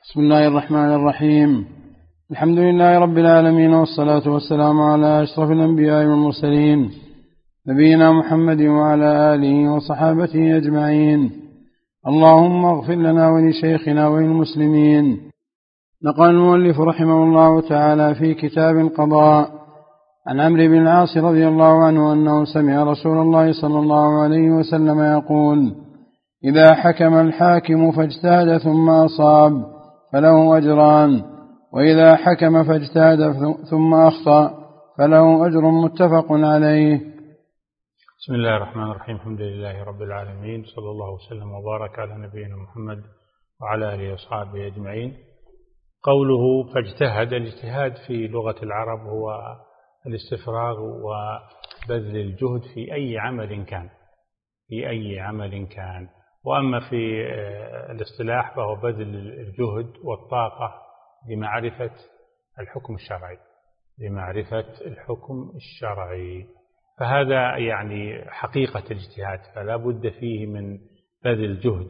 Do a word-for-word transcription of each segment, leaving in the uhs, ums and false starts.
بسم الله الرحمن الرحيم. الحمد لله رب العالمين، والصلاة والسلام على أشرف الأنبياء والمرسلين، نبينا محمد وعلى آله وصحابته أجمعين. اللهم اغفر لنا ولشيخنا وللمسلمين. نقل المؤلف رحمه الله تعالى في كتاب القضاء عن عمرو بن العاص رضي الله عنه أنه سمع رسول الله صلى الله عليه وسلم يقول: إذا حكم الحاكم فاجتهد ثم أصاب فله أجران، وإذا حكم فاجتهد ثم أخطأ فله أجر، متفق عليه. بسم الله الرحمن الرحيم. الحمد لله رب العالمين، صلى الله وسلم وبارك على نبينا محمد وعلى آله وصحبه أجمعين. قوله فاجتهد، الاجتهاد في لغة العرب هو الاستفراغ وبذل الجهد في أي عمل كان في أي عمل كان وأما في الاصطلاح فهو بذل الجهد والطاقة لمعرفة الحكم الشرعي لمعرفة الحكم الشرعي فهذا يعني حقيقة الاجتهاد، فلا بد فيه من بذل الجهد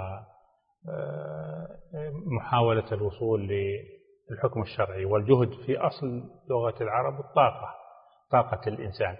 ومحاولة الوصول للحكم الشرعي. والجهد في أصل لغة العرب الطاقة، طاقة الإنسان.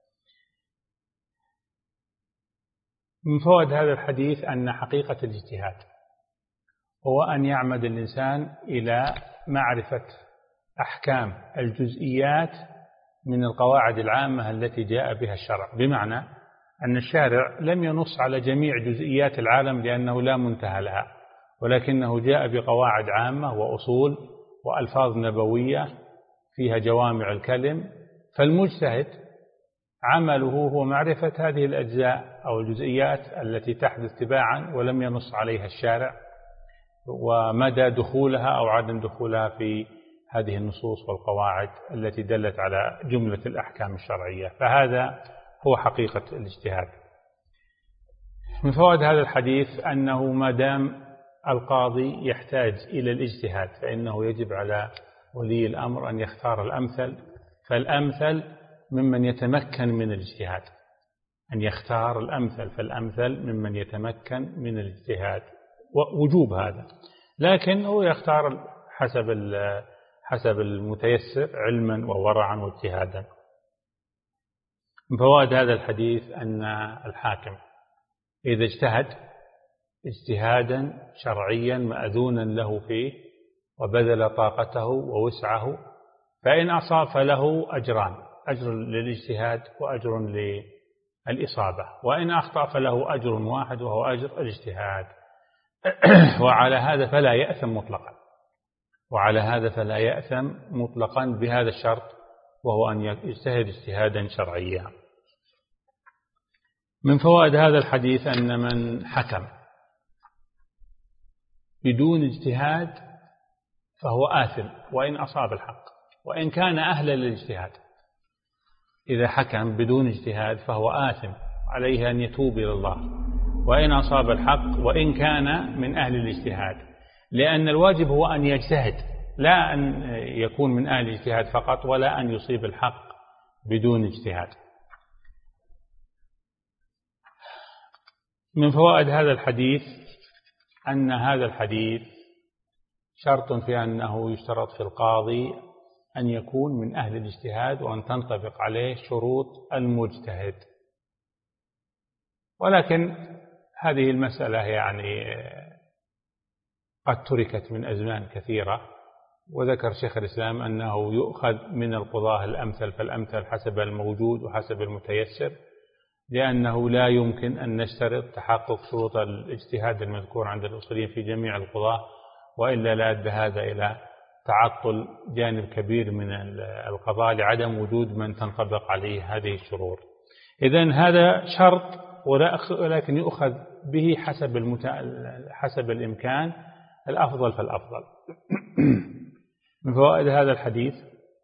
من فوائد هذا الحديث أن حقيقة الاجتهاد هو أن يعمد الإنسان إلى معرفة أحكام الجزئيات من القواعد العامة التي جاء بها الشرع، بمعنى أن الشارع لم ينص على جميع جزئيات العالم لأنه لا منتهى لها، ولكنه جاء بقواعد عامة وأصول وألفاظ نبوية فيها جوامع الكلم، فالمجتهد عمله هو معرفة هذه الأجزاء أو الجزئيات التي تحدث تباعا ولم ينص عليها الشارع، ومدى دخولها أو عدم دخولها في هذه النصوص والقواعد التي دلت على جملة الأحكام الشرعية. فهذا هو حقيقة الاجتهاد. من فوائد هذا الحديث أنه ما دام القاضي يحتاج إلى الاجتهاد فإنه يجب على ولي الأمر أن يختار الأمثل، فالأمثل ممن يتمكن من الاجتهاد، أن يختار الأمثل فالأمثل ممن يتمكن من الاجتهاد، ووجوب هذا، لكن هو يختار حسب حسب المتيسر علما وورعا واجتهادا. من فوائد هذا الحديث أن الحاكم إذا اجتهد اجتهادا شرعيا مأذونا له فيه وبذل طاقته ووسعه، فإن أصاب فله أجران: أجر للاجتهاد وأجر للإصابة، وإن أخطأ فله أجر واحد وهو أجر الاجتهاد. وعلى هذا فلا يأثم مطلقا وعلى هذا فلا يأثم مطلقا بهذا الشرط، وهو أن يجتهد اجتهادا شرعيا. من فوائد هذا الحديث أن من حكم بدون اجتهاد فهو آثم وإن أصاب الحق وإن كان أهلا للاجتهاد. إذا حكم بدون اجتهاد فهو آثم، عليه أن يتوب إلى الله وإن أصاب الحق وإن كان من أهل الاجتهاد، لأن الواجب هو أن يجتهد، لا أن يكون من أهل الاجتهاد فقط ولا أن يصيب الحق بدون اجتهاد. من فوائد هذا الحديث أن هذا الحديث شرط في أنه يشترط في القاضي أن يكون من أهل الاجتهاد وأن تنطبق عليه شروط المجتهد. ولكن هذه المسألة يعني قد تركت من أزمان كثيرة، وذكر شيخ الإسلام أنه يؤخذ من القضاة الأمثل فالأمثل حسب الموجود وحسب المتيسر، لأنه لا يمكن أن نشترط تحقق شروط الاجتهاد المذكور عند الأصوليين في جميع القضاة، وإلا لا أدى هذا إلى تعطل جانب كبير من القضاء لعدم وجود من تنطبق عليه هذه الشروط. إذن هذا شرط، ولكن يؤخذ به حسب المتع... حسب الإمكان، الأفضل فالأفضل. من فوائد هذا الحديث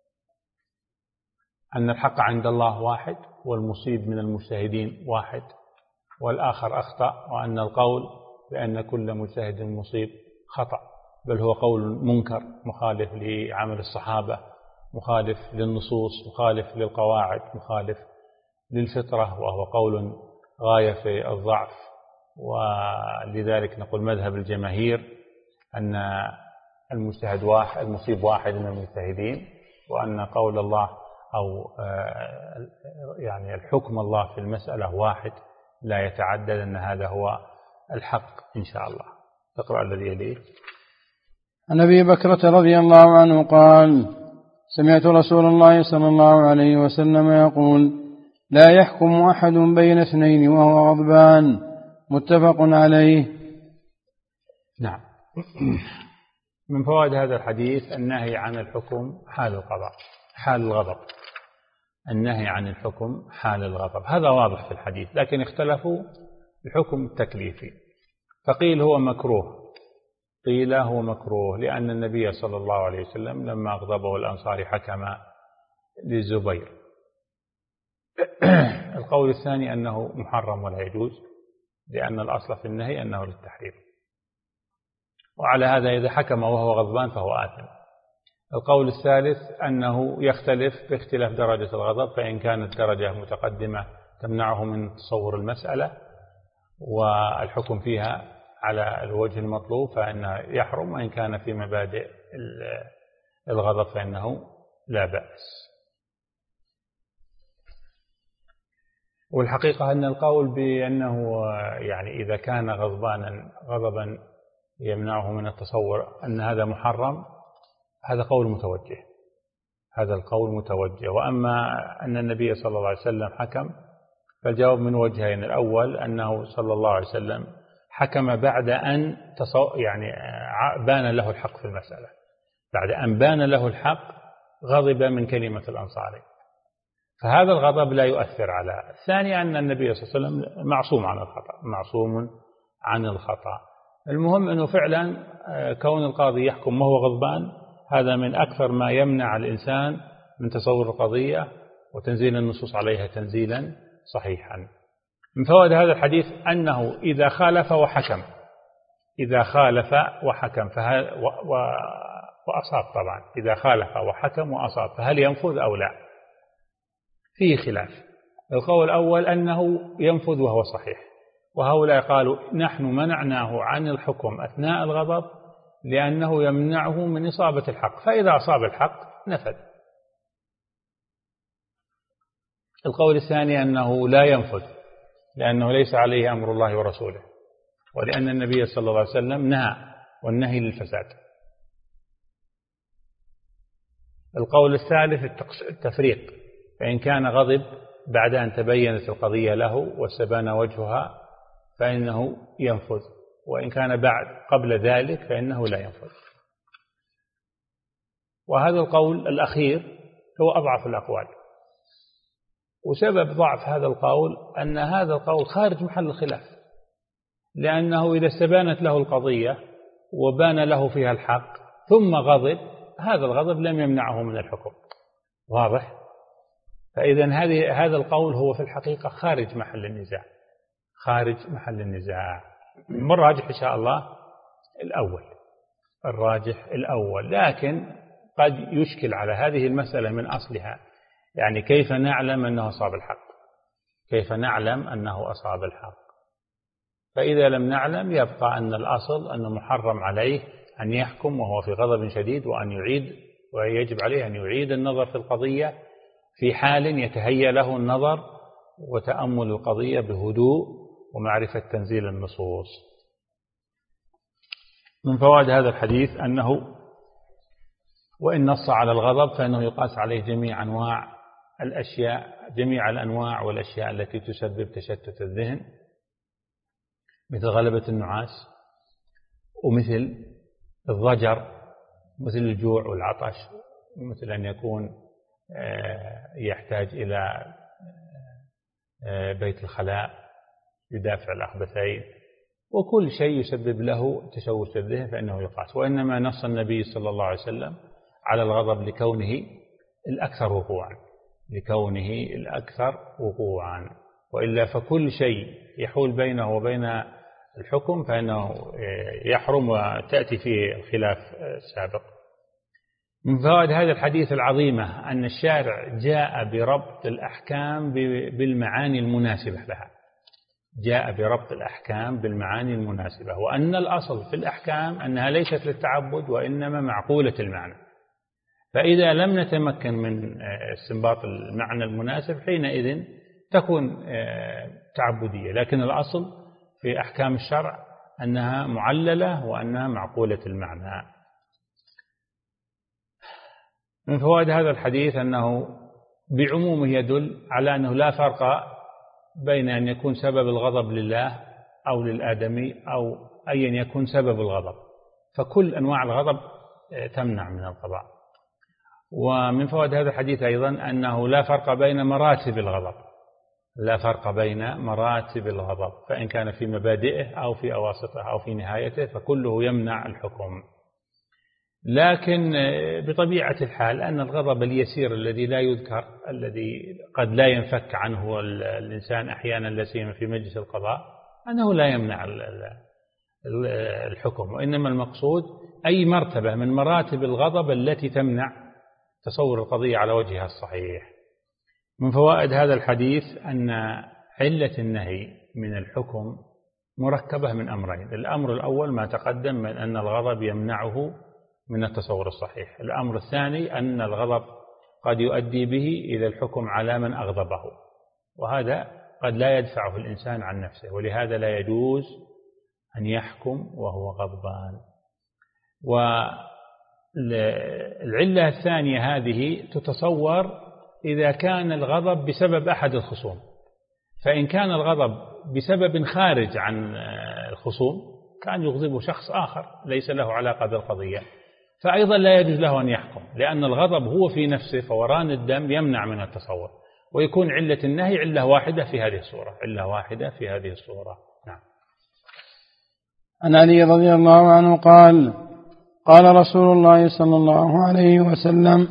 أن الحق عند الله واحد، والمصيب من المجتهدين واحد والآخر أخطأ، وأن القول بأن كل مجتهد مصيب خطأ، بل هو قول منكر مخالف لعمل الصحابة، مخالف للنصوص، مخالف للقواعد، مخالف للفطرة، وهو قول غاية في الضعف. ولذلك نقول مذهب الجماهير أن المجتهد واحد، المصيب واحد من المجتهدين، وأن قول الله أو يعني الحكم الله في المسألة واحد لا يتعدد، أن هذا هو الحق إن شاء الله. تقرأ الذي يليه. عن أبي بكرة رضي الله عنه قال: سمعت رسول الله صلى الله عليه وسلم يقول: لا يحكم أحد بين اثنين وهو غضبان. متفق عليه. نعم. من فوائد هذا الحديث النهي عن الحكم حال القضاء، حال الغضب، النهي عن الحكم حال الغضب، هذا واضح في الحديث، لكن اختلفوا الحكم التكليفي، فقيل هو مكروه، قيل هو مكروه لأن النبي صلى الله عليه وسلم لما أغضبه الأنصار حكم للزبير. القول الثاني أنه محرم ولا يجوز، لأن الأصل في النهي أنه للتحريم، وعلى هذا إذا حكم وهو غضبان فهو آثم. القول الثالث أنه يختلف باختلاف درجة الغضب، فإن كانت درجة متقدمة تمنعه من تصور المسألة والحكم فيها على الوجه المطلوب فإنه يحرم، وإن كان في مبادئ الغضب فإنه لا بأس. والحقيقة أن القول بأنه يعني إذا كان غضبانا غضبا يمنعه من التصور أن هذا محرم، هذا قول متوجه، هذا القول متوجه. وأما أن النبي صلى الله عليه وسلم حكم، فالجواب من وجهين: الأول أنه صلى الله عليه وسلم حكم بعد أن يعني بان له الحق في المسألة، بعد أن بان له الحق غضب من كلمة الأنصاري، فهذا الغضب لا يؤثر على. الثاني أن النبي صلى الله عليه وسلم معصوم عن الخطأ، معصوم عن الخطأ. المهم أنه فعلا كون القاضي يحكم وهو غضبان هذا من أكثر ما يمنع الإنسان من تصور القضية وتنزيل النصوص عليها تنزيلا صحيحا. من فوائد هذا الحديث أنه إذا خالف وحكم، إذا خالف وحكم فهل و وأصاب، طبعا إذا خالف وحكم وأصاب فهل ينفذ أو لا؟ فيه خلاف. القول الأول أنه ينفذ وهو صحيح، وهؤلاء قالوا نحن منعناه عن الحكم أثناء الغضب لأنه يمنعه من إصابة الحق، فإذا أصاب الحق نفذ. القول الثاني أنه لا ينفذ لأنه ليس عليه أمر الله ورسوله، ولأن النبي صلى الله عليه وسلم نهى، والنهي للفساد. القول الثالث التفريق، فإن كان غضب بعد أن تبينت القضية له واستبان وجهها فإنه ينفذ، وإن كان بعد قبل ذلك فإنه لا ينفذ. وهذا القول الأخير هو أضعف الأقوال، وسبب ضعف هذا القول أن هذا القول خارج محل الخلاف، لأنه إذا استبانت له القضية وبان له فيها الحق ثم غضب، هذا الغضب لم يمنعه من الحكم، واضح؟ فإذا هذه هذا القول هو في الحقيقة خارج محل النزاع، خارج محل النزاع. الراجح إن شاء الله الأول، الراجح الأول، لكن قد يشكل على هذه المسألة من أصلها، يعني كيف نعلم أنه أصاب الحق، كيف نعلم أنه أصاب الحق؟ فإذا لم نعلم يبقى أن الأصل أنه محرم عليه أن يحكم وهو في غضب شديد، وأن يعيد، ويجب عليه أن يعيد النظر في القضية في حال يتهيأ له النظر وتأمل القضية بهدوء ومعرفة تنزيل النصوص. من فوائد هذا الحديث أنه وإن نص على الغضب فإنه يقاس عليه جميع أنواع الأشياء، جميع الأنواع والأشياء التي تسبب تشتت الذهن، مثل غلبة النعاس، ومثل الضجر، مثل الجوع والعطش، مثل أن يكون يحتاج إلى بيت الخلاء يدافع الأخبثين، وكل شيء يسبب له تشوش الذهن فإنه يقاس. وإنما نص النبي صلى الله عليه وسلم على الغضب لكونه الأكثر وقوعا، لكونه الأكثر وقوعا، وإلا فكل شيء يحول بينه وبين الحكم فإنه يحرم وتأتي فيه الخلاف السابق. من فوائد هذا الحديث العظيمة أن الشارع جاء بربط الأحكام بالمعاني المناسبة لها، جاء بربط الأحكام بالمعاني المناسبة، وأن الأصل في الأحكام أنها ليست للتعبد وإنما معقولة المعنى. فإذا لم نتمكن من استنباط المعنى المناسب حينئذ تكون تعبدية، لكن الأصل في أحكام الشرع أنها معللة وأنها معقولة المعنى. من فوائد هذا الحديث أنه بعمومه يدل على أنه لا فرق بين أن يكون سبب الغضب لله أو للآدمي أو أيا يكون سبب الغضب، فكل أنواع الغضب تمنع من القضاء. ومن فوائد هذا الحديث أيضا أنه لا فرق بين مراتب الغضب، لا فرق بين مراتب الغضب، فإن كان في مبادئه أو في أواسطه أو في نهايته فكله يمنع الحكم. لكن بطبيعة الحال أن الغضب اليسير الذي لا يذكر، الذي قد لا ينفك عنه الإنسان أحيانا لا سيما في مجلس القضاء، أنه لا يمنع الحكم، وإنما المقصود أي مرتبة من مراتب الغضب التي تمنع تصور القضية على وجهها الصحيح. من فوائد هذا الحديث أن علة النهي من الحكم مركبة من أمرين. الأمر الأول ما تقدم من أن الغضب يمنعه من التصور الصحيح. الأمر الثاني أن الغضب قد يؤدي به إلى الحكم على من أغضبه، وهذا قد لا يدفعه الإنسان عن نفسه، ولهذا لا يجوز أن يحكم وهو غضبان. والعلة الثانية هذه تتصور إذا كان الغضب بسبب أحد الخصوم، فإن كان الغضب بسبب خارج عن الخصوم كان يغضب شخص آخر ليس له علاقة بالقضية، فأيضا لا يجوز له أن يحكم، لأن الغضب هو في نفسه فوران الدم يمنع من التصور، ويكون علة النهي علة واحدة في هذه الصورة، علة واحدة في هذه الصورة. نعم. عن علي رضي الله عنه قال: قال رسول الله صلى الله عليه وسلم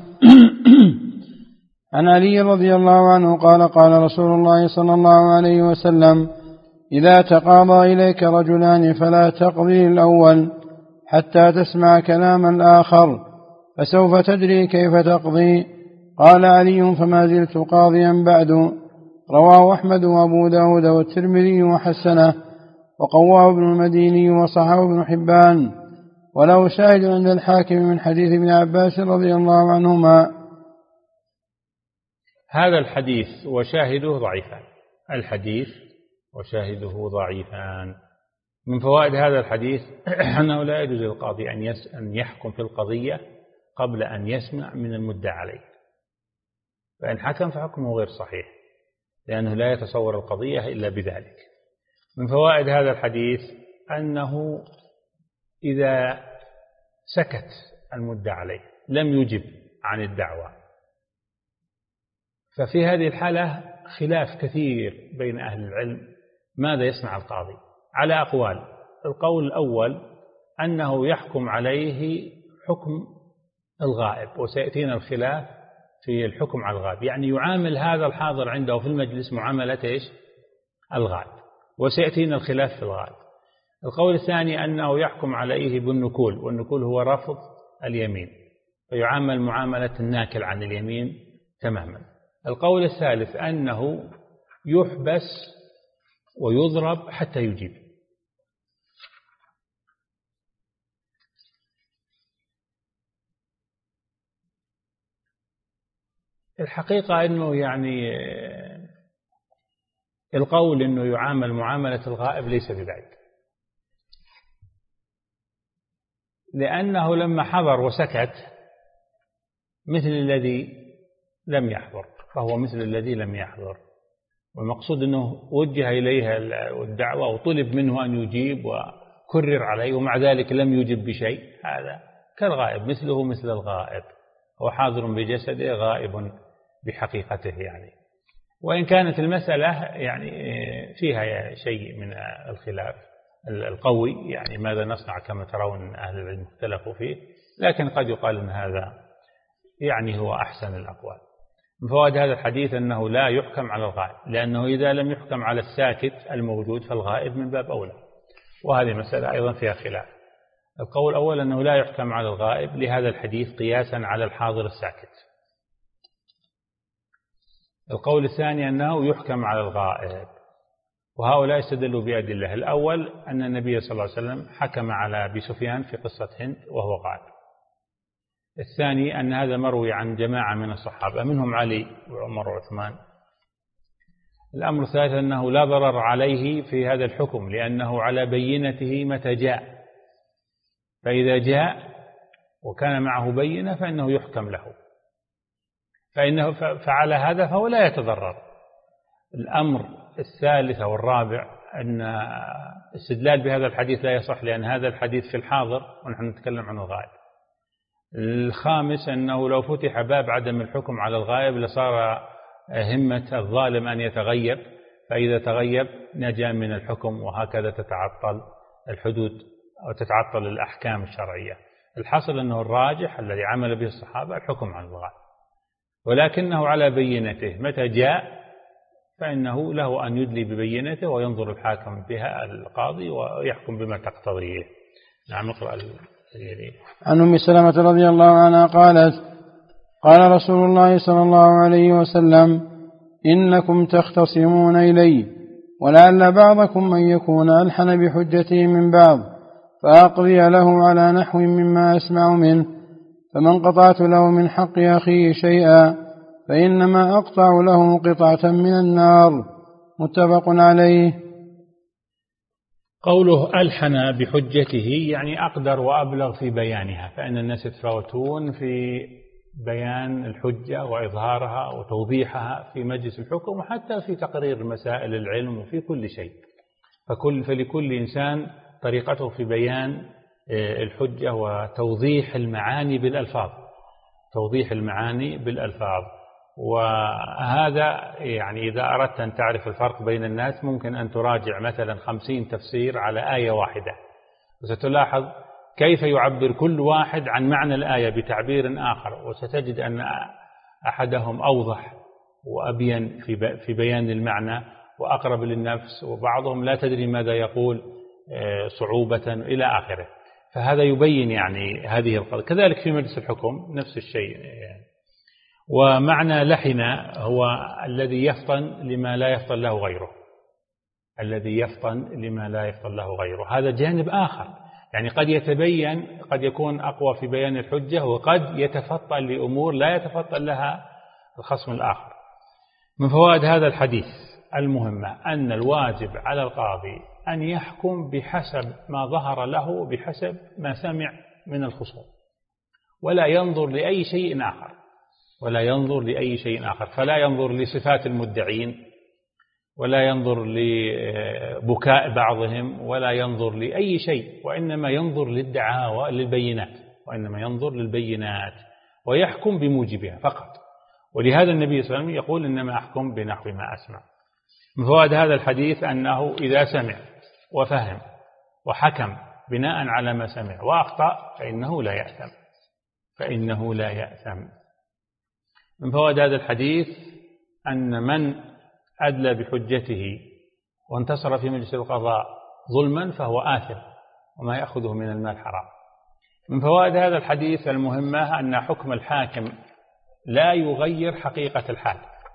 عن علي رضي الله عنه قال: قال رسول الله صلى الله عليه وسلم: إذا تقاضى إليك رجلان فلا تقضي الأول حتى تسمع كلام الآخر، فسوف تدري كيف تقضي. قال علي: فما زلت قاضيا بعد. رواه أحمد وأبو داود والترمذي وحسنه، وقواه ابن المديني وصححه ابن حبان، وله شاهد عند الحاكم من حديث ابن عباس رضي الله عنهما. هذا الحديث وشاهده ضعيفان، الحديث وشاهده ضعيفان. من فوائد هذا الحديث أنه لا يجوز للقاضي أن يحكم في القضية قبل أن يسمع من المدعى عليه، فإن حكم فحكمه غير صحيح، لأنه لا يتصور القضية إلا بذلك. من فوائد هذا الحديث أنه إذا سكت المدعى عليه لم يجب عن الدعوة، ففي هذه الحالة خلاف كثير بين أهل العلم ماذا يصنع القاضي على أقوال. القول الأول أنه يحكم عليه حكم الغائب، وسيأتينا الخلاف في الحكم على الغائب، يعني يعامل هذا الحاضر عنده في المجلس معاملة إيش؟ الغائب، وسيأتينا الخلاف في الغائب. القول الثاني أنه يحكم عليه بالنكول، والنكول هو رفض اليمين، فيعامل معاملة الناكل عن اليمين تماما. القول الثالث أنه يحبس ويضرب حتى يجيب. الحقيقة أنه يعني القول أنه يعامل معاملة الغائب ليس ببعيد، لأنه لما حضر وسكت مثل الذي لم يحضر، فهو مثل الذي لم يحضر، والمقصود أنه وجه إليها الدعوة وطلب منه أن يجيب وكرر عليه ومع ذلك لم يجب بشيء، هذا كالغائب، مثله مثل الغائب، هو حاضر بجسده غائب بحقيقته يعني. وإن كانت المسألة يعني فيها شيء من الخلاف القوي، يعني ماذا نصنع كما ترون أهل العلم اختلفوا فيه، لكن قد يقال أن هذا يعني هو أحسن الأقوال. من فوائد هذا الحديث أنه لا يحكم على الغائب، لأنه إذا لم يحكم على الساكت الموجود فالغائب من باب أولى، وهذه مسألة أيضا فيها خلاف. القول الأول أنه لا يحكم على الغائب لهذا الحديث قياسا على الحاضر الساكت. القول الثاني أنه يحكم على الغائب، وهؤلاء استدلوا بأدلة. الأول أن النبي صلى الله عليه وسلم حكم على أبي سفيان في قصة هند وهو غائب. الثاني أن هذا مروي عن جماعة من الصحابة منهم علي وعمر وعثمان. الأمر الثالث أنه لا ضرر عليه في هذا الحكم لأنه على بينته متى جاء، فإذا جاء وكان معه بينة فإنه يحكم له، فإنه فعل هذا فهو لا يتضرر. الأمر الثالث والرابع أن استدلال بهذا الحديث لا يصح لأن هذا الحديث في الحاضر ونحن نتكلم عن الغائب. الخامس أنه لو فتح باب عدم الحكم على الغائب لصار همة الظالم أن يتغيب، فإذا تغيب نجا من الحكم، وهكذا تتعطل الحدود أو تتعطل الأحكام الشرعية. الحصل أنه الراجح الذي عمل به الصحابة الحكم على الغائب، ولكنه على بينته متى جاء فإنه له أن يدلي ببينته وينظر الحاكم بها القاضي ويحكم بما تقتضيه. نعم نقرأ اليدين. عن أم سلمة رضي الله عنها قالت: قال رسول الله صلى الله عليه وسلم: إنكم تختصمون إلي، ولعل بعضكم من يكون ألحن بحجته من بعض، فأقضي له على نحو مما أسمع منه، فمن قطعت له من حق أخيه شيئا فإنما أقطع له قطعة من النار. متفق عليه. قوله ألحن بحجته يعني أقدر وأبلغ في بيانها، فإن الناس يتفاوتون في بيان الحجة وإظهارها وتوضيحها في مجلس الحكم وحتى في تقرير مسائل العلم وفي كل شيء، فكل فلكل إنسان طريقته في بيان الحجة وتوضيح المعاني بالألفاظ توضيح المعاني بالألفاظ وهذا يعني إذا أردت أن تعرف الفرق بين الناس ممكن أن تراجع مثلا خمسين تفسير على آية واحدة، وستلاحظ كيف يعبر كل واحد عن معنى الآية بتعبير آخر، وستجد أن أحدهم أوضح وأبين في بيان المعنى وأقرب للنفس، وبعضهم لا تدري ماذا يقول صعوبة إلى آخره. فهذا يبين يعني هذه القضية. كذلك في مجلس الحكم نفس الشيء يعني. ومعنى لحن هو الذي يفطن لما لا يفطن له غيره الذي يفطن لما لا يفطن له غيره هذا جانب آخر، يعني قد يتبين قد يكون أقوى في بيان الحجة، وقد يتفطن لأمور لا يتفطن لها الخصم الآخر. من فوائد هذا الحديث المهمة أن الواجب على القاضي أن يحكم بحسب ما ظهر له بحسب ما سمع من الخصوم، ولا ينظر لأي شيء آخر ولا ينظر لأي شيء آخر فلا ينظر لصفات المدعين، ولا ينظر لبكاء بعضهم، ولا ينظر لأي شيء، وإنما ينظر للدعاوى للبينات وإنما ينظر للبينات ويحكم بموجبها فقط. ولهذا النبي صلى الله عليه وسلم يقول: إنما أحكم بنحو ما أسمع. من فوائد هذا الحديث أنه إذا سمع وفهم وحكم بناء على ما سمع وأخطأ فإنه لا يأثم فإنه لا يأثم. من فوائد هذا الحديث أن من أدلى بحجته وانتصر في مجلس القضاء ظلما فهو آثم وما يأخذه من المال حرام. من فوائد هذا الحديث المهمة أن حكم الحاكم لا يغير حقيقة الحال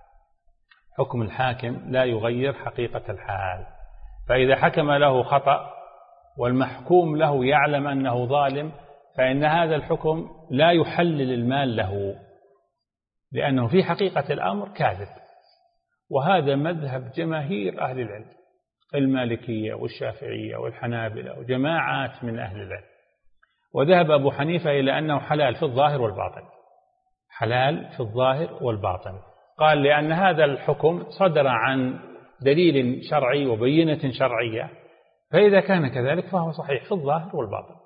حكم الحاكم لا يغير حقيقة الحال فإذا حكم له خطأ والمحكوم له يعلم أنه ظالم فإن هذا الحكم لا يحلل المال له، لأنه في حقيقة الأمر كاذب. وهذا مذهب جماهير أهل العلم، المالكية والشافعية والحنابلة وجماعات من أهل العلم. وذهب أبو حنيفة إلى أنه حلال في الظاهر والباطن حلال في الظاهر والباطن قال لأن هذا الحكم صدر عن دليل شرعي وبينة شرعية، فإذا كان كذلك فهو صحيح في الظاهر والباطن.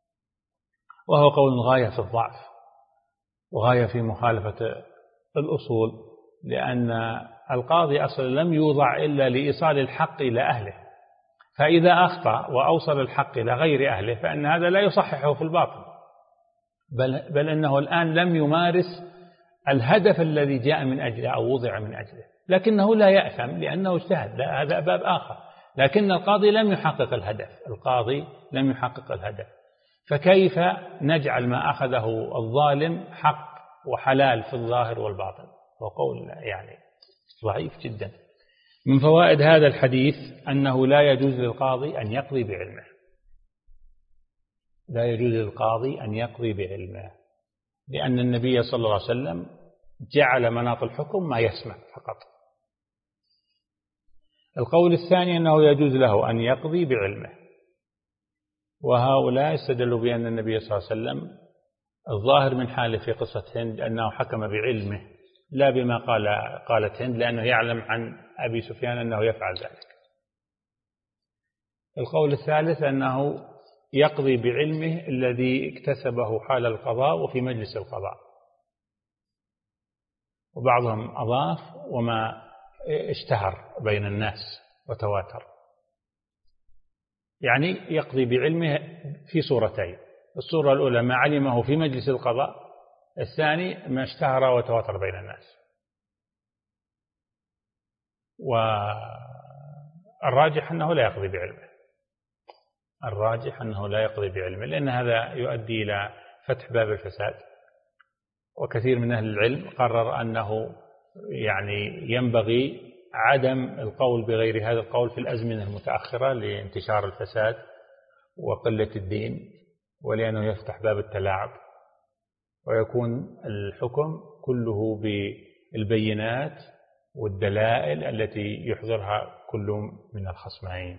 وهو قول غاية في الضعف وغاية في مخالفة الأصول، لأن القاضي أصلا لم يوضع إلا لإيصال الحق إلى أهله، فإذا أخطأ وأوصل الحق إلى غير أهله فإن هذا لا يصححه في الباطن، بل, بل أنه الآن لم يمارس الهدف الذي جاء من أجله أو وضع من أجله، لكنه لا يأثم لأنه اجتهد، لا هذا باب آخر. لكن القاضي لم يحقق الهدف القاضي لم يحقق الهدف فكيف نجعل ما أخذه الظالم حق وحلال في الظاهر والباطن؟ وقول يعني ضعيف جدا. من فوائد هذا الحديث أنه لا يجوز للقاضي أن يقضي بعلمه، لا يجوز للقاضي أن يقضي بعلمه، لأن النبي صلى الله عليه وسلم جعل مناط الحكم ما يسمع فقط. القول الثاني أنه يجوز له أن يقضي بعلمه، وهؤلاء استدلوا بأن النبي صلى الله عليه وسلم الظاهر من حاله في قصة هند أنه حكم بعلمه لا بما قال قالت هند، لأنه يعلم عن أبي سفيان أنه يفعل ذلك. القول الثالث أنه يقضي بعلمه الذي اكتسبه حال القضاء وفي مجلس القضاء، وبعضهم أضاف وما اشتهر بين الناس وتواتر، يعني يقضي بعلمه في صورتين: الصورة الأولى ما علمه في مجلس القضاء، الثاني ما اشتهر وتواتر بين الناس. والراجح أنه لا يقضي بعلمه، الراجح أنه لا يقضي بعلمه، لأن هذا يؤدي إلى فتح باب الفساد، وكثير من أهل العلم قرر أنه يعني ينبغي عدم القول بغير هذا القول في الأزمنة المتأخرة لانتشار الفساد وقلة الدين، ولأنه يفتح باب التلاعب، ويكون الحكم كله بالبينات والدلائل التي يحضرها كل من الخصمين.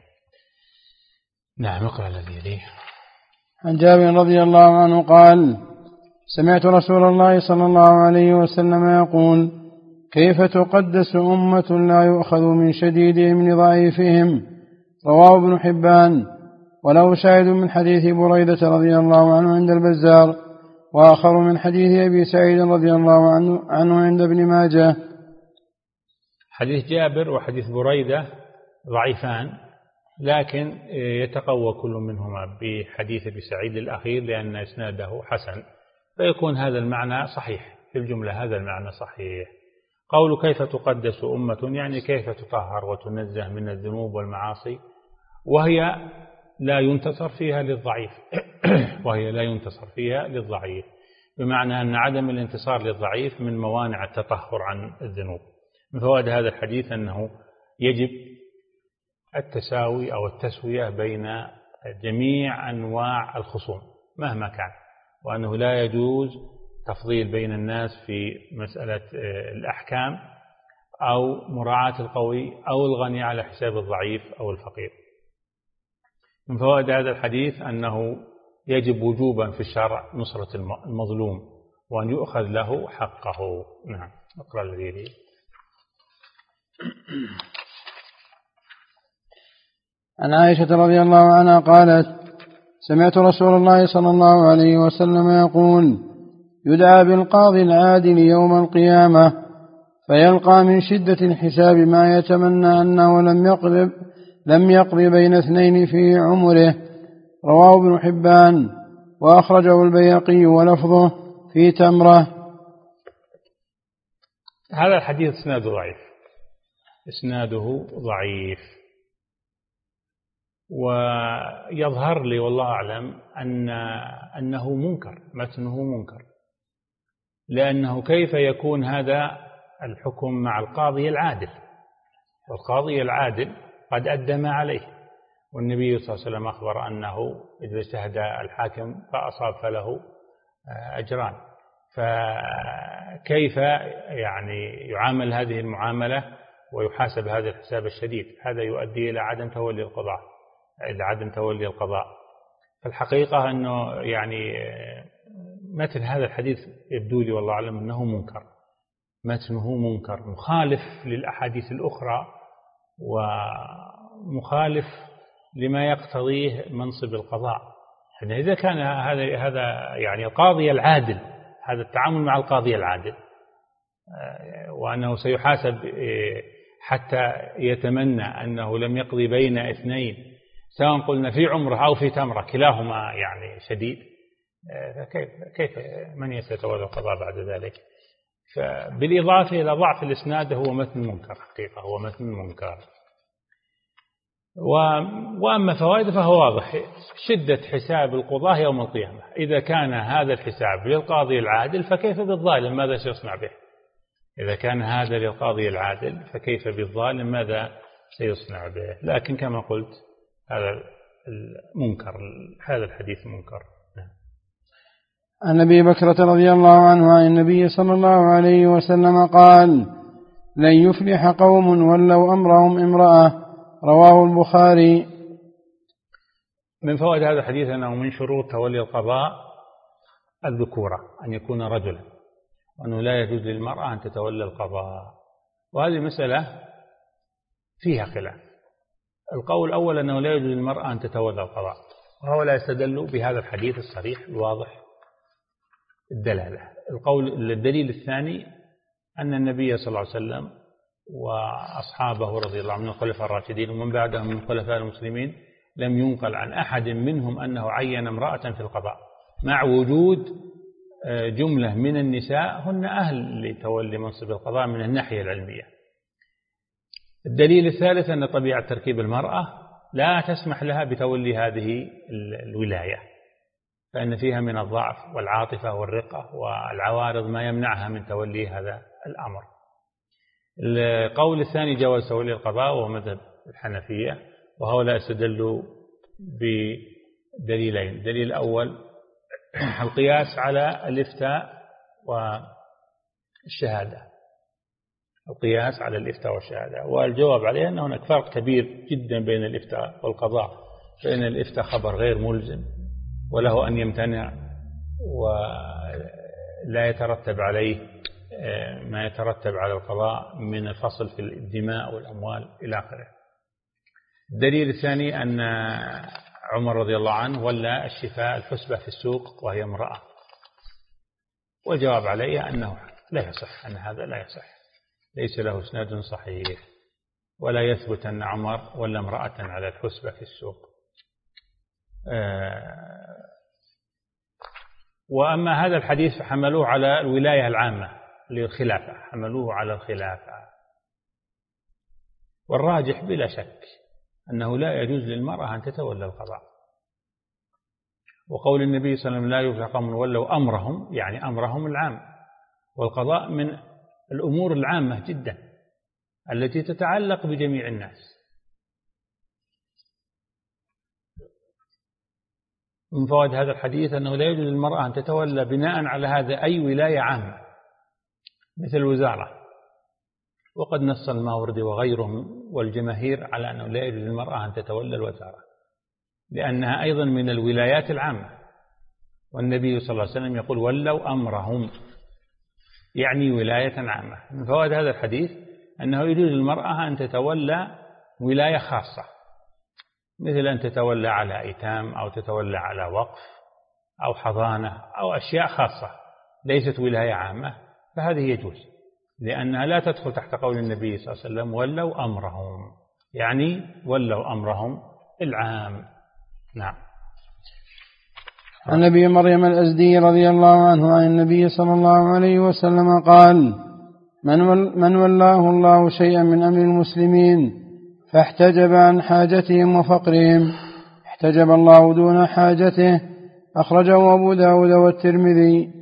نعم، اقرأ الذي يليه. عن جابر رضي الله عنه قال: سمعت رسول الله صلى الله عليه وسلم يقول: كيف تقدس أمة لا يؤخذ من شديدهم لضعيفهم؟ رواه ابن حبان، وله شاهد من حديث بريدة رضي الله عنه عند البزار، وآخر من حديث أبي سعيد رضي الله عنه, عنه عند ابن ماجه. حديث جابر وحديث بريدة ضعيفان، لكن يتقوى كل منهما بحديث أبي سعيد الأخير لأن إسناده حسن، فيكون هذا المعنى صحيح في الجملة، هذا المعنى صحيح. قول كيف تقدس أمة يعني كيف تطهر وتنزه من الذنوب والمعاصي، وهي لا ينتصر فيها للضعيف وهي لا ينتصر فيها للضعيف، بمعنى أن عدم الانتصار للضعيف من موانع التطهر عن الذنوب. من فوائد هذا الحديث أنه يجب التساوي أو التسوية بين جميع أنواع الخصوم مهما كان، وأنه لا يجوز تفضيل بين الناس في مسألة الأحكام أو مراعاة القوي أو الغني على حساب الضعيف أو الفقير. من فوائد هذا الحديث أنه يجب وجوبا في الشرع نصرة المظلوم وأن يؤخذ له حقه. نعم، اقرأ الذي لي. عن عائشة رضي الله عنها قالت: سمعت رسول الله صلى الله عليه وسلم يقول: يدعى بالقاضي العادل يوم القيامة فيلقى من شدة الحساب ما يتمنى أنه لم يقضي لم يقضي بين اثنين في عمره. رواه ابن حبان، وأخرجه البيهقي ولفظه في تمرة. هذا الحديث اسناده ضعيف، اسناده ضعيف، ويظهر لي والله أعلم أن أنه منكر، متنه منكر، لأنه كيف يكون هذا الحكم مع القاضي العادل؟ والقاضي العادل قد أدى ما عليه، والنبي صلى الله عليه وسلم أخبر أنه إذا اجتهد الحاكم فأصاب فله أجران، فكيف يعني يعامل هذه المعاملة ويحاسب هذا الحساب الشديد؟ هذا يؤدي إلى عدم تولي القضاء إلى عدم تولي القضاء. فالحقيقة أنه يعني متن هذا الحديث يبدو لي والله أعلم أنه منكر، متنه منكر مخالف للأحاديث الأخرى ومخالف لما يقتضيه منصب القضاء. يعني إذا كان هذا هذا يعني القاضي العادل، هذا التعامل مع القاضي العادل، وأنه سيحاسب حتى يتمنى أنه لم يقضي بين اثنين، سواء قلنا في عمره أو في تمرة كلاهما يعني شديد، فكيف كيف من يتولى القضاء بعد ذلك؟ فبالإضافة إلى ضعف الإسناد هو متن منكر، حقيقة هو متن منكر. وأما فوائده فهو واضح: شدة حساب القضاة يوم القيامة. إذا كان هذا الحساب للقاضي العادل فكيف بالظالم؟ ماذا سيصنع به؟ إذا كان هذا للقاضي العادل فكيف بالظالم؟ ماذا سيصنع به. لكن كما قلت هذا المنكر، هذا الحديث منكر. عن أبي بكرة رضي الله عنه عن النبي صلى الله عليه وسلم قال: لن يفلح قوم ولوا أمرهم امرأة. رواه البخاري. من فوائد هذا الحديث أنه من شروط تولي القضاء الذكورة، أن يكون رجلا، وأنه لا يجوز للمرأة أن تتولى القضاء. وهذه مسألة فيها خلاف. القول الأول أنه لا يجوز للمرأة أن تتولى القضاء، وهو لا يستدل بهذا الحديث الصريح الواضح الدلالة. القول الدليل الثاني أن النبي صلى الله عليه وسلم وأصحابه رضي الله عنهم من الخلفاء الراشدين ومن بعدهم من خلفاء المسلمين لم ينقل عن أحد منهم أنه عين امرأة في القضاء، مع وجود جملة من النساء هن أهل لتولي منصب القضاء من الناحية العلمية. الدليل الثالث أن طبيعة تركيب المرأة لا تسمح لها بتولي هذه الولاية، فإن فيها من الضعف والعاطفة والرقة والعوارض ما يمنعها من تولي هذا الأمر. القول الثاني جواز تولي القضاء وهو مذهب الحنفية، وهؤلاء استدلوا بدليلين. الدليل الأول القياس على الإفتاء والشهادة، القياس على الإفتاء والشهادة، والجواب عليه أن هناك فرق كبير جدا بين الإفتاء والقضاء، فإن الإفتاء خبر غير ملزم وله أن يمتنع ولا يترتب عليه ما يترتب على القضاء من الفصل في الدماء والأموال إلى آخره. الدليل الثاني أن عمر رضي الله عنه ولا الشفاء الحسبة في السوق وهي امرأة، والجواب عليه أنه لا يصح، أن هذا لا يصح، ليس له اسناد صحيح، ولا يثبت أن عمر ولا امرأة على الحسبة في السوق. وأما هذا الحديث حملوه على الولاية العامة للخلافة، حملوه على الخلافة، والراجح بلا شك أنه لا يجوز للمرأة أن تتولى القضاء. وقول النبي صلى الله عليه وسلم لا يفلح قوم ولوا أمرهم، يعني أمرهم العام، والقضاء من الأمور العامة جدا التي تتعلق بجميع الناس. من فوائد هذا الحديث أنه لا يجوز للمرأة أن تتولى بناء على هذا أي ولاية عامة مثل الوزارة، وقد نص الماوردي وغيرهم والجماهير على أنه لا يجوز للمرأة أن تتولى الوزارة لأنها أيضا من الولايات العامة، والنبي صلى الله عليه وسلم يقول ولوا أمرهم، يعني ولاية عامة. من فوائد هذا الحديث أنه يجوز للمرأة أن تتولى ولاية خاصة، مثل أن تتولى على أيتام أو تتولى على وقف أو حضانة أو أشياء خاصة ليست ولاية عامة، فهذه يجوز لأنها لا تدخل تحت قول النبي صلى الله عليه وسلم ولوا أمرهم، يعني ولوا أمرهم العام. نعم. عن أبي مريم الأزدي رضي الله عنه عن النبي صلى الله عليه وسلم قال: من, ول من ولاه الله شيئا من أمر المسلمين فاحتجب عن حاجتهم وفقرهم احتجب الله دون حاجته. أخرجه أبو داود والترمذي.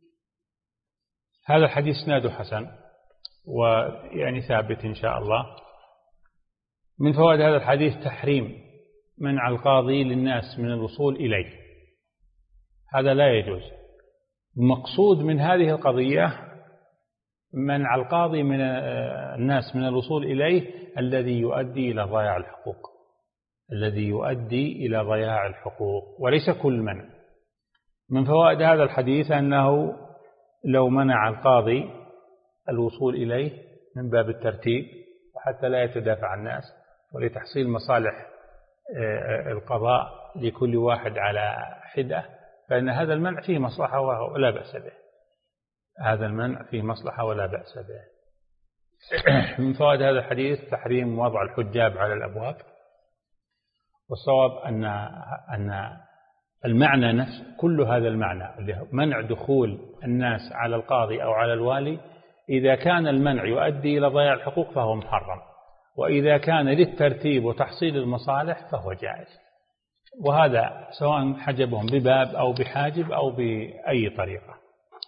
هذا الحديث اسناده حسن ويعني ثابت إن شاء الله. من فوائد هذا الحديث تحريم منع القاضي للناس من الوصول إليه، هذا لا يجوز. مقصود من هذه القضية منع القاضي من الناس من الوصول إليه الذي يؤدي إلى ضياع الحقوق، الذي يؤدي إلى ضياع الحقوق، وليس كل منع. من فوائد هذا الحديث أنه لو منع القاضي الوصول إليه من باب الترتيب وحتى لا يتدافع الناس ولتحصيل مصالح القضاء لكل واحد على حدة، فإن هذا المنع فيه مصلحة ولا بأس به، هذا المنع فيه مصلحة ولا بأس به. من فوائد هذا الحديث تحريم وضع الحجاب على الأبواب، والصواب أن أن المعنى نفس كل هذا المعنى منع دخول الناس على القاضي أو على الوالي، إذا كان المنع يؤدي إلى ضياع الحقوق فهو محرم، وإذا كان للترتيب وتحصيل المصالح فهو جائز، وهذا سواء حجبهم بباب أو بحاجب أو بأي طريقة.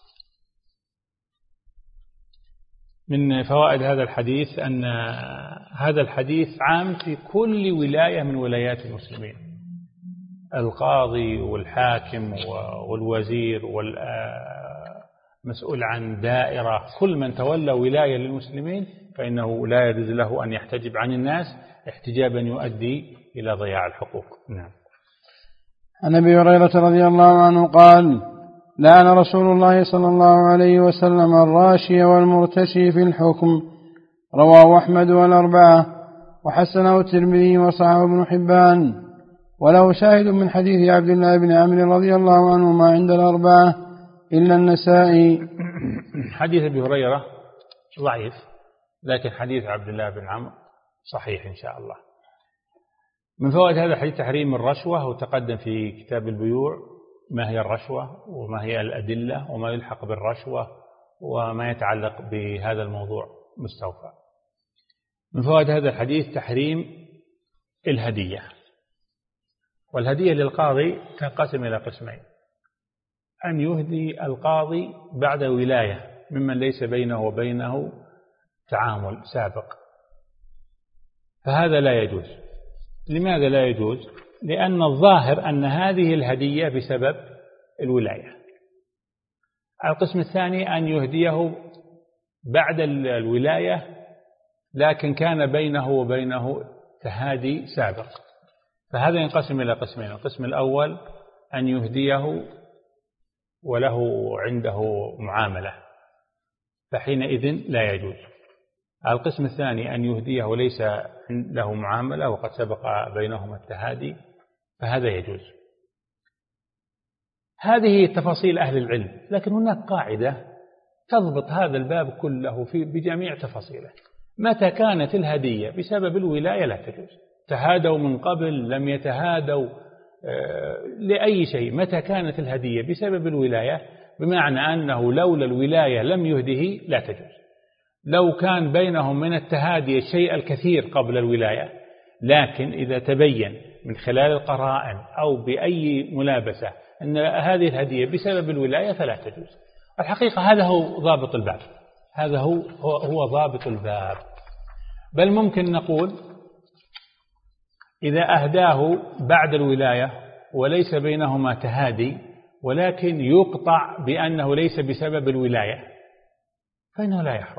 من فوائد هذا الحديث أن هذا الحديث عام في كل ولاية من ولايات المسلمين، القاضي والحاكم والوزير والمسؤول عن دائرة، كل من تولى ولاية للمسلمين فإنه لا يجوز له أن يحتجب عن الناس احتجابا يؤدي إلى ضياع الحقوق. نعم. عن أبي هريرة رضي الله عنه قال: لعن رسول الله صلى الله عليه وسلم الراشي والمرتشي في الحكم، رواه أحمد والأربعة وحسنه الترمذي وصححه ابن حبان، وله شاهد من حديث عبد الله بن عمرو رضي الله عنهما عند الأربعة إلا النسائي. حديث أبي هريرة ضعيف، لكن حديث عبد الله بن عمرو صحيح إن شاء الله. من فوائد هذا الحديث تحريم الرشوة، وتقدم في كتاب البيوع ما هي الرشوة وما هي الأدلة وما يلحق بالرشوة وما يتعلق بهذا الموضوع مستوفى. من فوائد هذا الحديث تحريم الهدية، والهدية للقاضي تنقسم إلى قسمين: أن يهدي القاضي بعد ولاية ممن ليس بينه وبينه تعامل سابق، فهذا لا يجوز. لماذا لا يجوز؟ لأن الظاهر أن هذه الهدية بسبب الولاية. القسم الثاني أن يهديه بعد الولاية لكن كان بينه وبينه تهادي سابق، فهذا ينقسم إلى قسمين: القسم الأول أن يهديه وله عنده معاملة، فحينئذ لا يجوز. القسم الثاني أن يهديه وليس له معاملة وقد سبق بينهما التهادي، فهذا يجوز. هذه تفاصيل أهل العلم، لكن هناك قاعدة تضبط هذا الباب كله في بجميع تفاصيله: متى كانت الهدية بسبب الولاية لا تجوز. تهادوا من قبل، لم يتهادوا لأي شيء، متى كانت الهدية بسبب الولاية بمعنى أنه لولا الولاية لم يهده لا تجوز. لو كان بينهم من التهادي الشيء الكثير قبل الولاية، لكن إذا تبين من خلال القرائن أو بأي ملابسة أن هذه الهدية بسبب الولاية فلا تجوز. الحقيقة هذا هو ضابط الباب، هذا هو هو ضابط الباب. بل ممكن نقول إذا أهداه بعد الولاية وليس بينهما تهادي ولكن يقطع بأنه ليس بسبب الولاية فإنه لا يحرم،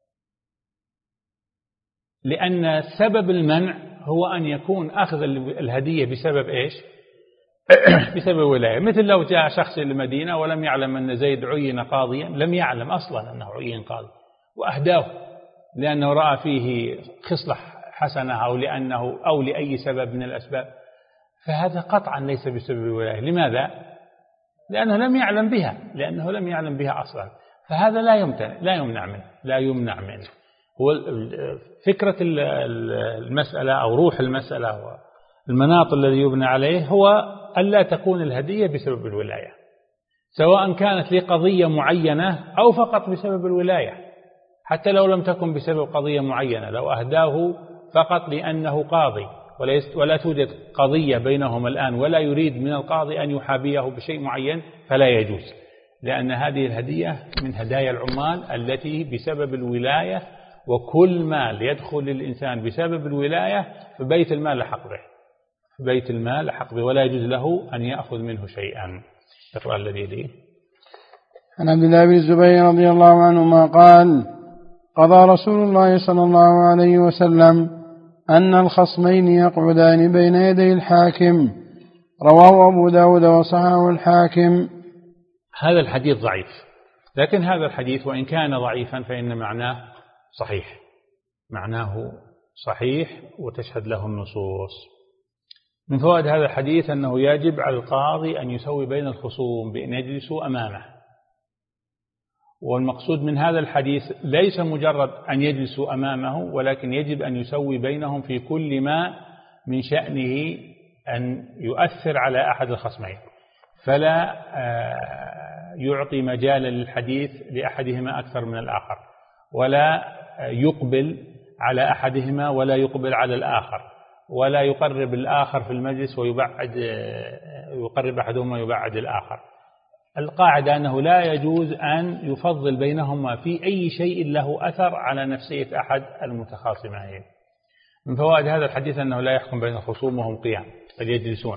لأن سبب المنع هو أن يكون أخذ الهدية بسبب إيش؟ بسبب الولاية. مثل لو جاء شخص للمدينة ولم يعلم أن زيد عين قاضيا، لم يعلم أصلا أنه عين قاضي وأهداه لأنه رأى فيه خصلة حسنة أو لأنه أو لأي سبب من الأسباب، فهذا قطعا ليس بسبب الولاية. لماذا؟ لأنه لم يعلم بها، لأنه لم يعلم بها أصلا، فهذا لا يمتنع لا يمنع منه لا يمنع منه. هو فكرة المسألة أو روح المسألة والمناط الذي يبنى عليه هو ألا تكون الهدية بسبب الولاية، سواء كانت لقضية معينة أو فقط بسبب الولاية. حتى لو لم تكن بسبب قضية معينة، لو أهداه فقط لأنه قاضي ولا توجد قضية بينهم الآن ولا يريد من القاضي أن يحابيه بشيء معين فلا يجوز، لأن هذه الهدية من هدايا العمال التي بسبب الولاية، وكل مال يدخل للإنسان بسبب الولاية فبيت المال لحق به، بيت المال لحق به ولا يجوز له أن يأخذ منه شيئا. اقرأ الذي يليه. عن عبد الله بن الزبير رضي الله عنهما قال: قضى رسول الله صلى الله عليه وسلم أن الخصمين يقعدان بين يدي الحاكم، رواه أبو داود وصححه الحاكم. هذا الحديث ضعيف، لكن هذا الحديث وإن كان ضعيفا فإن معناه صحيح، معناه صحيح وتشهد له النصوص. من فوائد هذا الحديث أنه يجب على القاضي أن يسوي بين الخصوم بأن يجلسوا أمامه، والمقصود من هذا الحديث ليس مجرد أن يجلسوا أمامه، ولكن يجب أن يسوي بينهم في كل ما من شأنه أن يؤثر على أحد الخصمين، فلا يعطي مجال للحديث لأحدهما أكثر من الآخر، ولا يقبل على أحدهما ولا يقبل على الآخر، ولا يقرب الآخر في المجلس ويبعد يقرب أحدهما ويبعد الآخر. القاعدة أنه لا يجوز أن يفضل بينهما في أي شيء له أثر على نفسية أحد المتخاصمين. من فوائد هذا الحديث أنه لا يحكم بين الخصوم وهم قيام بل يجلسون،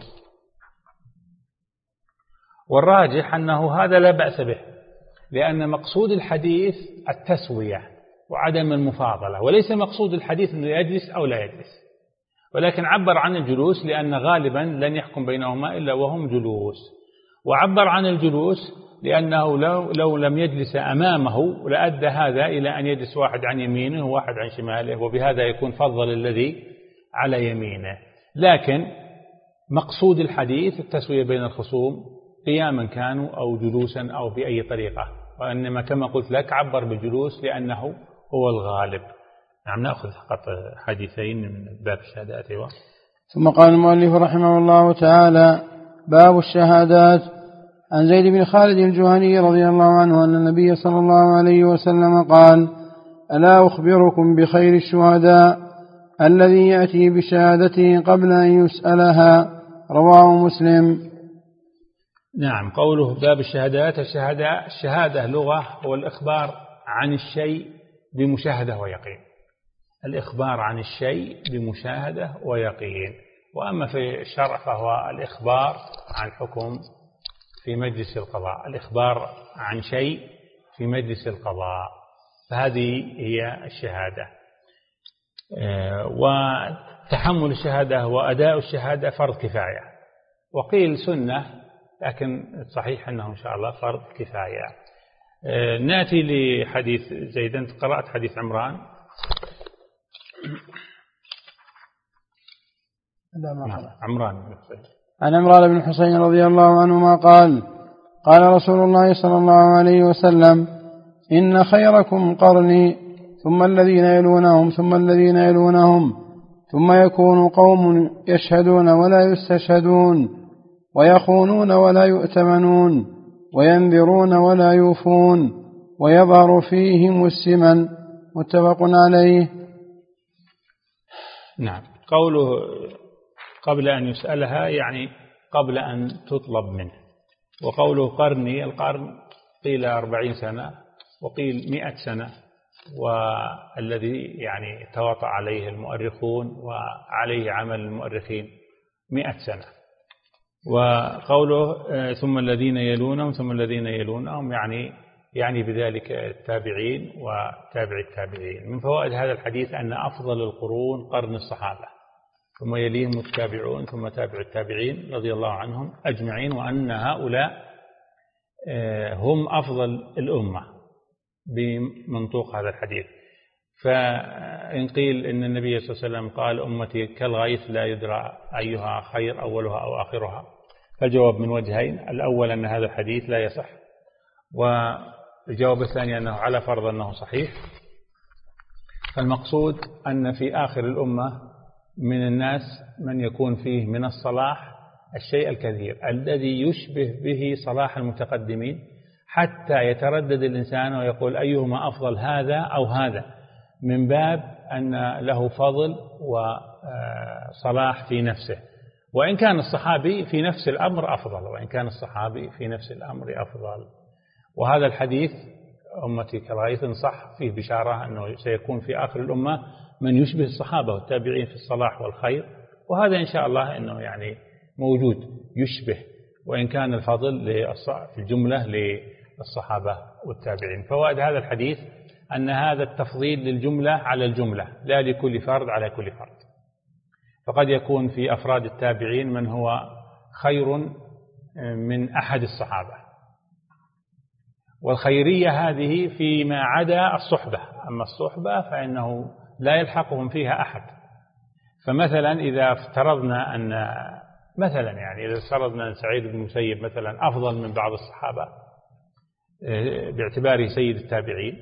والراجح أنه هذا لا بأس به، لأن مقصود الحديث التسوية وعدم المفاضلة، وليس مقصود الحديث أنه يجلس أو لا يجلس، ولكن عبر عن الجلوس لأن غالبا لن يحكم بينهما إلا وهم جلوس، وعبر عن الجلوس لأنه لو, لو لم يجلس أمامه لأدى هذا إلى أن يجلس واحد عن يمينه وواحد عن شماله، وبهذا يكون فضل الذي على يمينه. لكن مقصود الحديث التسوية بين الخصوم قياما كانوا أو جلوسا أو بأي طريقة، وإنما كما قلت لك عبر بالجلوس لأنه هو الغالب. نعم، نأخذ فقط حديثين من باب الشهادات. أيوة. ثم قال المؤلف رحمه الله تعالى: باب الشهادات. عن زيد بن خالد الجهني رضي الله عنه أن النبي صلى الله عليه وسلم قال: ألا أخبركم بخير الشهداء الذي يأتي بشهادته قبل أن يسألها؟ رواه مسلم. نعم، قوله باب الشهادات، الشهادة, الشهادة لغة هو الإخبار عن الشيء بمشاهدة ويقين، الإخبار عن الشيء بمشاهدة ويقين. وأما في الشرع فهو الإخبار عن حكم في مجلس القضاء، الإخبار عن شيء في مجلس القضاء، فهذه هي الشهادة. وتحمل الشهادة وأداء الشهادة فرض كفاية، وقيل سنة، لكن صحيح أنه إن شاء الله فرض كفاية. نأتي لحديث زيد. أنت قرأت حديث عمران؟ لا، ما نعم. عمران بن حسين. عن عمران بن حسين رضي الله عنهما قال: قال رسول الله صلى الله عليه وسلم: إن خيركم قرني ثم الذين يلونهم ثم الذين يلونهم ثم يكون قوم يشهدون ولا يستشهدون ويخونون ولا يؤتمنون وينذرون ولا يوفون ويظهر فيهم السمن. متفق عليه. نعم، قوله قبل أن يسألها يعني قبل أن تطلب منه. وقوله قرني، القرن قيل أربعين سنة وقيل مئة سنة، والذي يعني تواطأ عليه المؤرخون وعليه عمل المؤرخين مئة سنة. وقوله ثم الذين يلونهم ثم الذين يلونهم يعني يعني بذلك التابعين وتابع التابعين. من فوائد هذا الحديث أن أفضل القرون قرن الصحابة، ثم يليهم التابعون ثم تابع التابعين رضي الله عنهم أجمعين، وأن هؤلاء هم أفضل الأمة بمنطوق هذا الحديث. فإن قيل إن النبي صلى الله عليه وسلم قال أمتي كالغيث لا يدرى أيها خير أولها أو آخرها، فالجواب من وجهين: الأول أن هذا الحديث لا يصح، والجواب الثاني أنه على فرض أنه صحيح. فالمقصود أن في آخر الأمة من الناس من يكون فيه من الصلاح الشيء الكثير الذي يشبه به صلاح المتقدمين، حتى يتردد الإنسان ويقول أيهما أفضل، هذا أو هذا، من باب أن له فضل وصلاح في نفسه، وإن كان الصحابي في نفس الأمر أفضل وإن كان الصحابي في نفس الأمر أفضل. وهذا الحديث أمتي كالغيث صح، فيه بشارة أنه سيكون في آخر الأمة من يشبه الصحابة والتابعين في الصلاح والخير، وهذا إن شاء الله أنه يعني موجود يشبه، وإن كان الفضل في الجملة للصحابة والتابعين. فوائد هذا الحديث أن هذا التفضيل للجملة على الجملة، لا لكل فرد على كل فرد. فقد يكون في أفراد التابعين من هو خير من أحد الصحابة، والخيرية هذه فيما عدا الصحبة، أما الصحبة فإنه لا يلحقهم فيها أحد. فمثلا إذا افترضنا أن مثلا يعني إذا افترضنا أن سعيد بن المسيب مثلا أفضل من بعض الصحابة باعتباره سيد التابعين،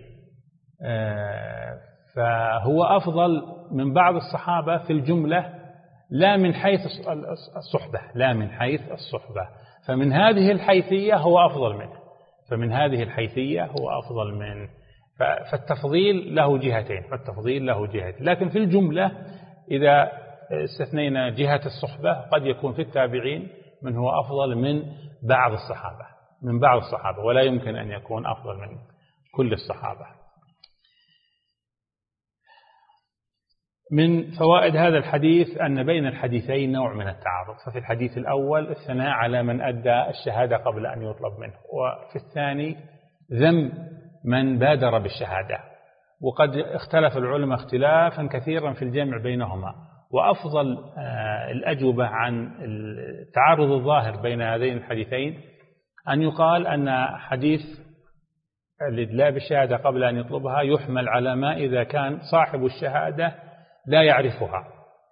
فهو أفضل من بعض الصحابة في الجملة، لا من حيث الصحبة لا من حيث الصحبة فمن هذه الحيثية هو أفضل منه فمن هذه الحيثية هو أفضل منه. فالتفضيل له جهتين فالتفضيل له جهتين لكن في الجملة إذا استثنينا جهة الصحبة قد يكون في التابعين من هو أفضل من بعض الصحابة من بعض الصحابة ولا يمكن أن يكون أفضل من كل الصحابة. من فوائد هذا الحديث أن بين الحديثين نوع من التعارض. ففي الحديث الأول الثناء على من أدى الشهادة قبل أن يطلب منه، وفي الثاني ذم من بادر بالشهادة. وقد اختلف العلماء اختلافا كثيرا في الجمع بينهما، وأفضل الأجوبة عن التعارض الظاهر بين هذين الحديثين أن يقال أن حديث الإدلاء بالشهادة قبل أن يطلبها يحمل على ما إذا كان صاحب الشهادة لا يعرفها،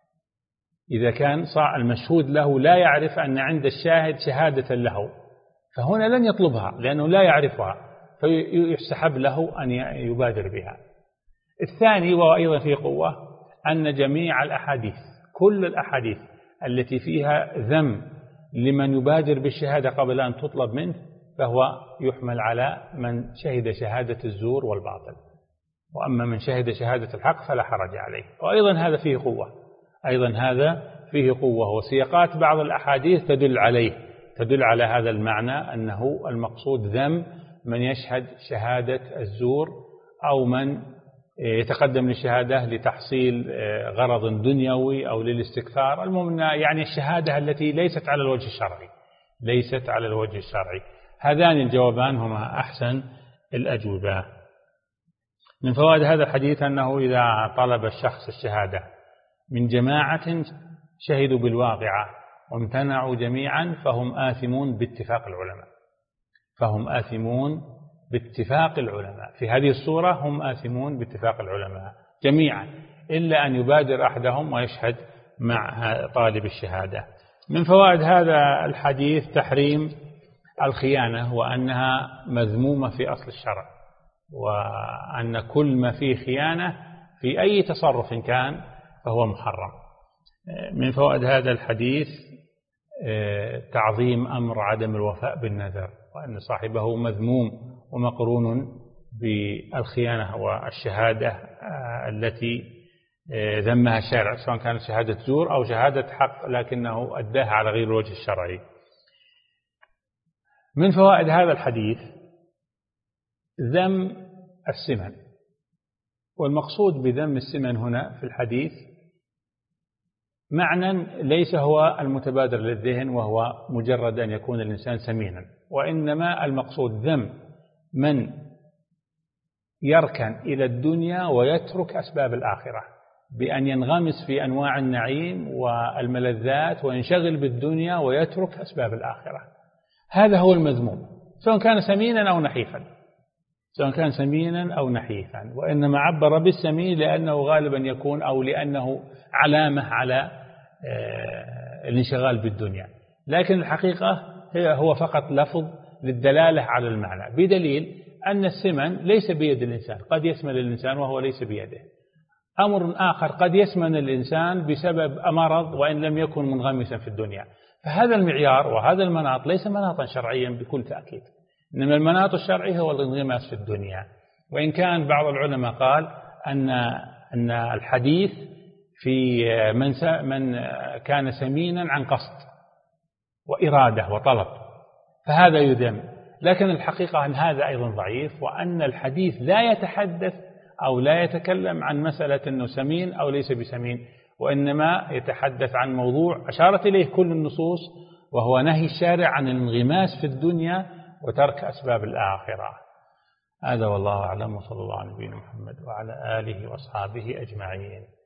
إذا كان المشهود له لا يعرف أن عند الشاهد شهادة له، فهنا لن يطلبها لأنه لا يعرفها، فيستحب له أن يبادر بها. الثاني وأيضا فيه قوة أن جميع الأحاديث، كل الأحاديث التي فيها ذم لمن يبادر بالشهادة قبل أن تطلب منه فهو يحمل على من شهد شهادة الزور والباطل، وأما من شهد شهادة الحق فلا حرج عليه. وأيضا هذا فيه قوة، أيضا هذا فيه قوة، وسياقات بعض الأحاديث تدل عليه، تدل على هذا المعنى أنه المقصود ذم من يشهد شهادة الزور أو من يتقدم للشهادة لتحصيل غرض دنيوي أو للاستكثار، المهم يعني الشهادة التي ليست على الوجه الشرعي، ليست على الوجه الشرعي. هذان الجوابان هما أحسن الأجوبة. من فوائد هذا الحديث أنه إذا طلب الشخص الشهادة من جماعة شهدوا بالواقعة وامتنعوا جميعا فهم آثمون باتفاق العلماء، فهم آثمون باتفاق العلماء في هذه الصورة، هم آثمون باتفاق العلماء جميعا إلا أن يبادر أحدهم ويشهد مع طالب الشهادة. من فوائد هذا الحديث تحريم الخيانة، وأنها مذمومة في أصل الشرع، وأن كل ما فيه خيانة في أي تصرف كان فهو محرم. من فوائد هذا الحديث تعظيم أمر عدم الوفاء بالنذر، وأن صاحبه مذموم ومقرون بالخيانة والشهادة التي ذمها الشارع، سواء كانت شهادة زور أو شهادة حق لكنه أداها على غير الوجه الشرعي. من فوائد هذا الحديث ذم السمن، والمقصود بذم السمن هنا في الحديث معنى ليس هو المتبادر للذهن وهو مجرد أن يكون الإنسان سمينا، وإنما المقصود ذم من يركن إلى الدنيا ويترك أسباب الآخرة بأن ينغمس في أنواع النعيم والملذات وينشغل بالدنيا ويترك أسباب الآخرة. هذا هو المذموم، سواء كان سمينا أو نحيفا، سواء كان سمينا أو نحيفا، وإنما عبر بالسمين لأنه غالبا يكون أو لأنه علامة على الانشغال بالدنيا، لكن الحقيقة هو فقط لفظ للدلالة على المعنى، بدليل أن السمن ليس بيد الإنسان، قد يسمن الإنسان وهو ليس بيده. أمر آخر قد يسمن الإنسان بسبب مرض وإن لم يكن منغمسا في الدنيا. فهذا المعيار وهذا المناط ليس مناطا شرعيا بكل تأكيد، إنما المناط الشرعي هو الانغماس في الدنيا. وإن كان بعض العلماء قال أن أن الحديث في من من كان سمينا عن قصد وإرادة وطلب فهذا يذم، لكن الحقيقة أن هذا أيضا ضعيف، وأن الحديث لا يتحدث أو لا يتكلم عن مسألة أنه سمين أو ليس بسمين، وإنما يتحدث عن موضوع أشارت إليه كل النصوص، وهو نهي الشارع عن الانغماس في الدنيا وترك أسباب الآخرة. هذا والله أعلم، وصلى الله على نبينا محمد وعلى آله وأصحابه أجمعين.